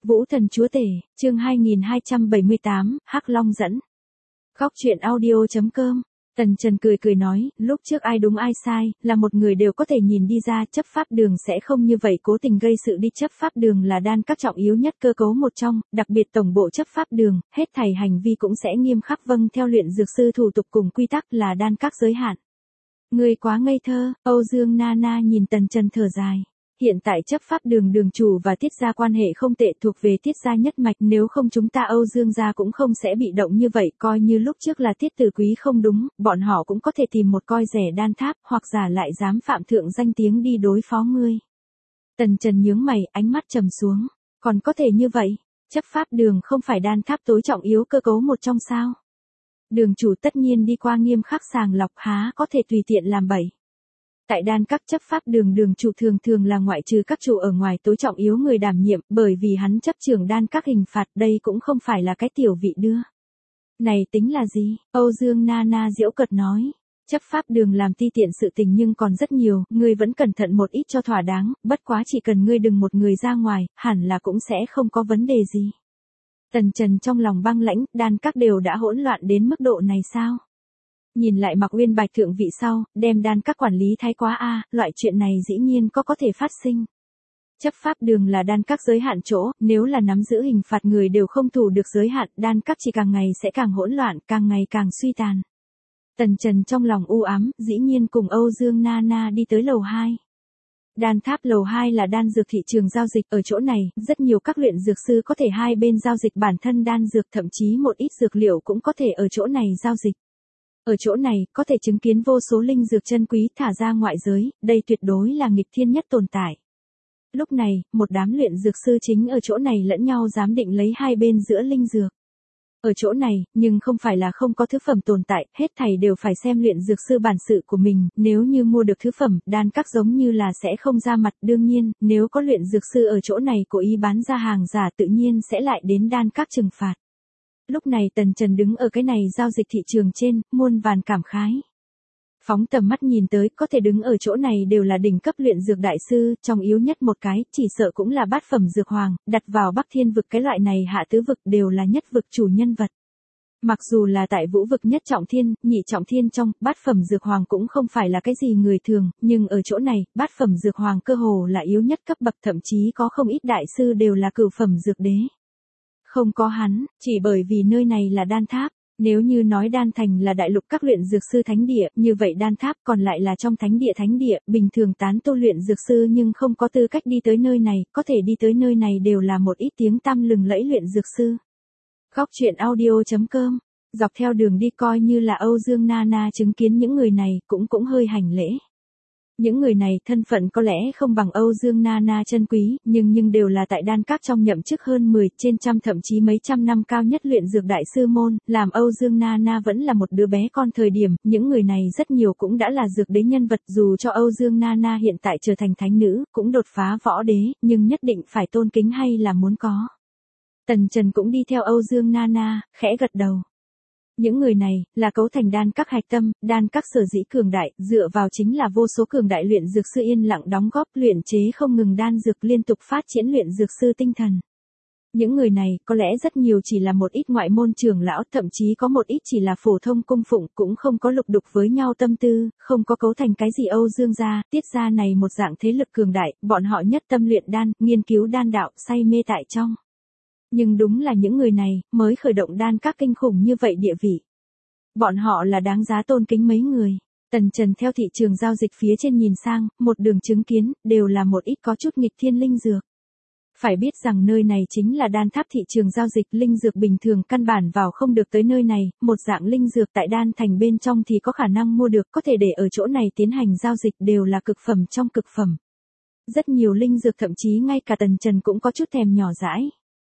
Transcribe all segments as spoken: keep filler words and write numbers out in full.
Vũ Thần Chúa Tể, chương hai nghìn hai trăm bảy mươi tám, Hắc Long dẫn. Góc truyện audio chấm com. Tần Trần cười cười nói, lúc trước ai đúng ai sai, là một người đều có thể nhìn đi ra, chấp pháp đường sẽ không như vậy cố tình gây sự đi. Chấp pháp đường là đan các trọng yếu nhất cơ cấu một trong, đặc biệt tổng bộ chấp pháp đường, hết thảy hành vi cũng sẽ nghiêm khắc vâng theo luyện dược sư thủ tục cùng quy tắc là đan các giới hạn. Người quá ngây thơ, Âu Dương Nana nhìn Tần Trần thở dài. Hiện tại chấp pháp đường đường chủ và Tiết gia quan hệ không tệ, thuộc về Tiết gia nhất mạch, nếu không chúng ta Âu Dương gia cũng không sẽ bị động như vậy, coi như lúc trước là Tiết Tử Quý không đúng, bọn họ cũng có thể tìm một coi rẻ đan tháp, hoặc giả lại dám phạm thượng danh tiếng đi đối phó ngươi. Tần Trần nhướng mày, ánh mắt trầm xuống, còn có thể như vậy, chấp pháp đường không phải đan tháp tối trọng yếu cơ cấu một trong sao? Đường chủ tất nhiên đi qua nghiêm khắc sàng lọc, há có thể tùy tiện làm bậy. Tại đan các chấp pháp đường, đường chủ thường thường là ngoại trừ các chủ ở ngoài tối trọng yếu người đảm nhiệm, bởi vì hắn chấp trưởng đan các hình phạt, đây cũng không phải là cái tiểu vị đưa. Này tính là gì? Âu Dương Nana giễu cợt nói. Chấp pháp đường làm ti tiện sự tình nhưng còn rất nhiều, ngươi vẫn cẩn thận một ít cho thỏa đáng, bất quá chỉ cần ngươi đừng một người ra ngoài, hẳn là cũng sẽ không có vấn đề gì. Tần Trần trong lòng băng lãnh, đan các đều đã hỗn loạn đến mức độ này sao? Nhìn lại Mạc Uyên Bạch thượng vị sau, đem đan các quản lý thái quá a, loại chuyện này dĩ nhiên có có thể phát sinh. Chấp pháp đường là đan các giới hạn chỗ, nếu là nắm giữ hình phạt người đều không thủ được giới hạn, đan các chỉ càng ngày sẽ càng hỗn loạn, càng ngày càng suy tàn. Tần Trần trong lòng u ám, dĩ nhiên cùng Âu Dương Nana đi tới lầu hai. Đan tháp lầu hai là đan dược thị trường giao dịch, ở chỗ này, rất nhiều các luyện dược sư có thể hai bên giao dịch bản thân đan dược, thậm chí một ít dược liệu cũng có thể ở chỗ này giao dịch. Ở chỗ này, có thể chứng kiến vô số linh dược chân quý thả ra ngoại giới, đây tuyệt đối là nghịch thiên nhất tồn tại. Lúc này, một đám luyện dược sư chính ở chỗ này lẫn nhau giám định lấy hai bên giữa linh dược. Ở chỗ này, nhưng không phải là không có thứ phẩm tồn tại, hết thảy đều phải xem luyện dược sư bản sự của mình, nếu như mua được thứ phẩm, đan các giống như là sẽ không ra mặt, đương nhiên, nếu có luyện dược sư ở chỗ này cố ý bán ra hàng giả tự nhiên sẽ lại đến đan các trừng phạt. Lúc này Tần Trần đứng ở cái này giao dịch thị trường trên, muôn vàn cảm khái. Phóng tầm mắt nhìn tới, có thể đứng ở chỗ này đều là đỉnh cấp luyện dược đại sư, trong yếu nhất một cái, chỉ sợ cũng là bát phẩm dược hoàng, đặt vào Bắc Thiên vực cái loại này hạ tứ vực đều là nhất vực chủ nhân vật. Mặc dù là tại vũ vực nhất trọng thiên, nhị trọng thiên trong, bát phẩm dược hoàng cũng không phải là cái gì người thường, nhưng ở chỗ này, bát phẩm dược hoàng cơ hồ là yếu nhất cấp bậc, thậm chí có không ít đại sư đều là cửu phẩm dược đế. Không có hắn, chỉ bởi vì nơi này là đan tháp. Nếu như nói đan thành là đại lục các luyện dược sư thánh địa, như vậy đan tháp còn lại là trong thánh địa thánh địa, bình thường tán tu luyện dược sư nhưng không có tư cách đi tới nơi này, có thể đi tới nơi này đều là một ít tiếng tăm lừng lẫy luyện dược sư. Góc truyện audio chấm com, dọc theo đường đi coi như là Âu Dương Nana chứng kiến những người này, cũng cũng hơi hành lễ. Những người này thân phận có lẽ không bằng Âu Dương Nana chân quý, nhưng nhưng đều là tại đan các trong nhậm chức hơn mười, trên trăm thậm chí mấy trăm năm cao nhất luyện dược đại sư môn, làm Âu Dương Nana vẫn là một đứa bé con thời điểm, những người này rất nhiều cũng đã là dược đế nhân vật, dù cho Âu Dương Nana hiện tại trở thành thánh nữ, cũng đột phá võ đế, nhưng nhất định phải tôn kính hay là muốn có. Tần Trần cũng đi theo Âu Dương Nana, khẽ gật đầu. Những người này, là cấu thành đan các hạch tâm, đan các sở dĩ cường đại, dựa vào chính là vô số cường đại luyện dược sư yên lặng đóng góp luyện chế không ngừng đan dược liên tục phát triển luyện dược sư tinh thần. Những người này, có lẽ rất nhiều chỉ là một ít ngoại môn trưởng lão, thậm chí có một ít chỉ là phổ thông cung phụng, cũng không có lục đục với nhau tâm tư, không có cấu thành cái gì Âu Dương gia, Tiết gia này một dạng thế lực cường đại, bọn họ nhất tâm luyện đan, nghiên cứu đan đạo, say mê tại trong. Nhưng đúng là những người này, mới khởi động đan các kinh khủng như vậy địa vị. Bọn họ là đáng giá tôn kính mấy người. Tần Trần theo thị trường giao dịch phía trên nhìn sang, một đường chứng kiến, đều là một ít có chút nghịch thiên linh dược. Phải biết rằng nơi này chính là đan tháp thị trường giao dịch, linh dược bình thường căn bản vào không được tới nơi này, một dạng linh dược tại đan thành bên trong thì có khả năng mua được, có thể để ở chỗ này tiến hành giao dịch đều là cực phẩm trong cực phẩm. Rất nhiều linh dược thậm chí ngay cả Tần Trần cũng có chút thèm nhỏ dãi.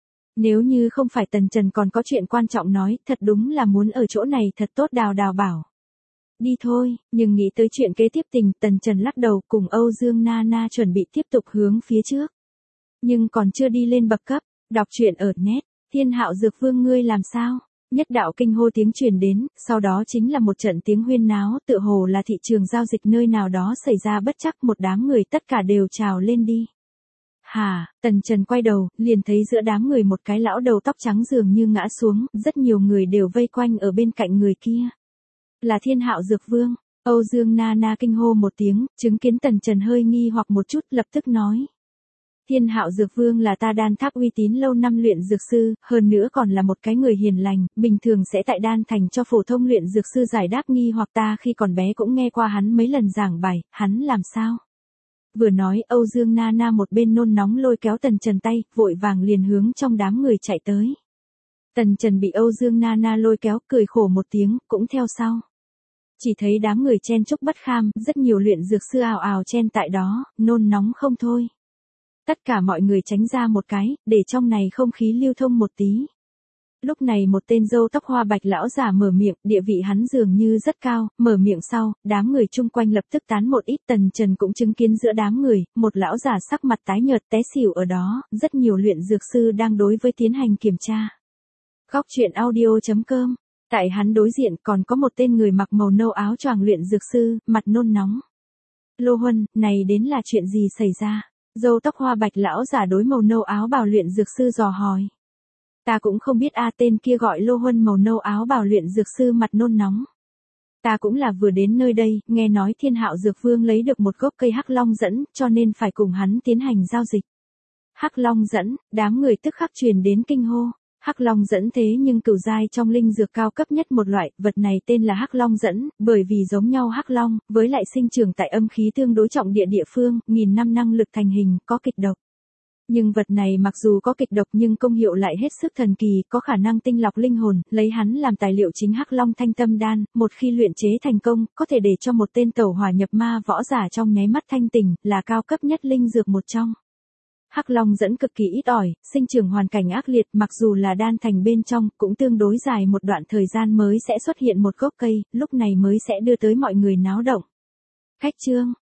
Nếu như không phải Tần Trần còn có chuyện quan trọng nói, thật đúng là muốn ở chỗ này thật tốt đào đào bảo. Đi thôi, nhưng nghĩ tới chuyện kế tiếp tình, Tần Trần lắc đầu cùng Âu Dương Nana chuẩn bị tiếp tục hướng phía trước. Nhưng còn chưa đi lên bậc cấp, đọc truyện ở net, Thiên Hạo Dược Vương ngươi làm sao? Nhất đạo kinh hô tiếng truyền đến, sau đó chính là một trận tiếng huyên náo, tựa hồ là thị trường giao dịch nơi nào đó xảy ra bất trắc, một đám người tất cả đều trào lên đi. Hà, Tần Trần quay đầu, liền thấy giữa đám người một cái lão đầu tóc trắng dường như ngã xuống, rất nhiều người đều vây quanh ở bên cạnh người kia. Là Thiên Hạo Dược Vương. Âu Dương Na Na kinh hô một tiếng, chứng kiến Tần Trần hơi nghi hoặc một chút, lập tức nói. Thiên Hạo Dược Vương là ta Đan Tháp uy tín lâu năm luyện dược sư, hơn nữa còn là một cái người hiền lành, bình thường sẽ tại Đan Thành cho phổ thông luyện dược sư giải đáp nghi hoặc ta khi còn bé cũng nghe qua hắn mấy lần giảng bài, hắn làm sao? Vừa nói Âu Dương Na Na một bên nôn nóng lôi kéo Tần Trần tay, vội vàng liền hướng trong đám người chạy tới. Tần Trần bị Âu Dương Na Na lôi kéo, cười khổ một tiếng, cũng theo sau. Chỉ thấy đám người chen chúc bất kham, rất nhiều luyện dược sư ào ào chen tại đó, nôn nóng không thôi. Tất cả mọi người tránh ra một cái, để trong này không khí lưu thông một tí. Lúc này một tên râu tóc hoa bạch lão giả mở miệng, địa vị hắn dường như rất cao, mở miệng sau, đám người chung quanh lập tức tán một ít. Tần Trần cũng chứng kiến giữa đám người, một lão giả sắc mặt tái nhợt té xỉu ở đó, rất nhiều luyện dược sư đang đối với tiến hành kiểm tra. Góc truyện audio chấm com. Tại hắn đối diện còn có một tên người mặc màu nâu áo choàng luyện dược sư, mặt nôn nóng. Lô Huân, này đến là chuyện gì xảy ra? Râu tóc hoa bạch lão giả đối màu nâu áo bào luyện dược sư dò hỏi. Ta cũng không biết a, tên kia gọi Lô Huân màu nâu áo bào luyện dược sư mặt nôn nóng. Ta cũng là vừa đến nơi đây, nghe nói Thiên Hạo Dược Vương lấy được một gốc cây hắc long dẫn, cho nên phải cùng hắn tiến hành giao dịch. Hắc long dẫn, đám người tức khắc truyền đến kinh hô. Hắc long dẫn thế nhưng cửu giai trong linh dược cao cấp nhất một loại, vật này tên là hắc long dẫn, bởi vì giống nhau hắc long, với lại sinh trưởng tại âm khí tương đối trọng địa địa phương, nghìn năm năng lực thành hình, có kịch độc. Nhưng vật này mặc dù có kịch độc nhưng công hiệu lại hết sức thần kỳ, có khả năng tinh lọc linh hồn, lấy hắn làm tài liệu chính hắc long thanh tâm đan, một khi luyện chế thành công, có thể để cho một tên tẩu hỏa nhập ma võ giả trong nháy mắt thanh tỉnh, là cao cấp nhất linh dược một trong. Hắc long dẫn cực kỳ ít ỏi, sinh trưởng hoàn cảnh ác liệt, mặc dù là Đan Thành bên trong, cũng tương đối dài một đoạn thời gian mới sẽ xuất hiện một gốc cây, lúc này mới sẽ đưa tới mọi người náo động. Khách chương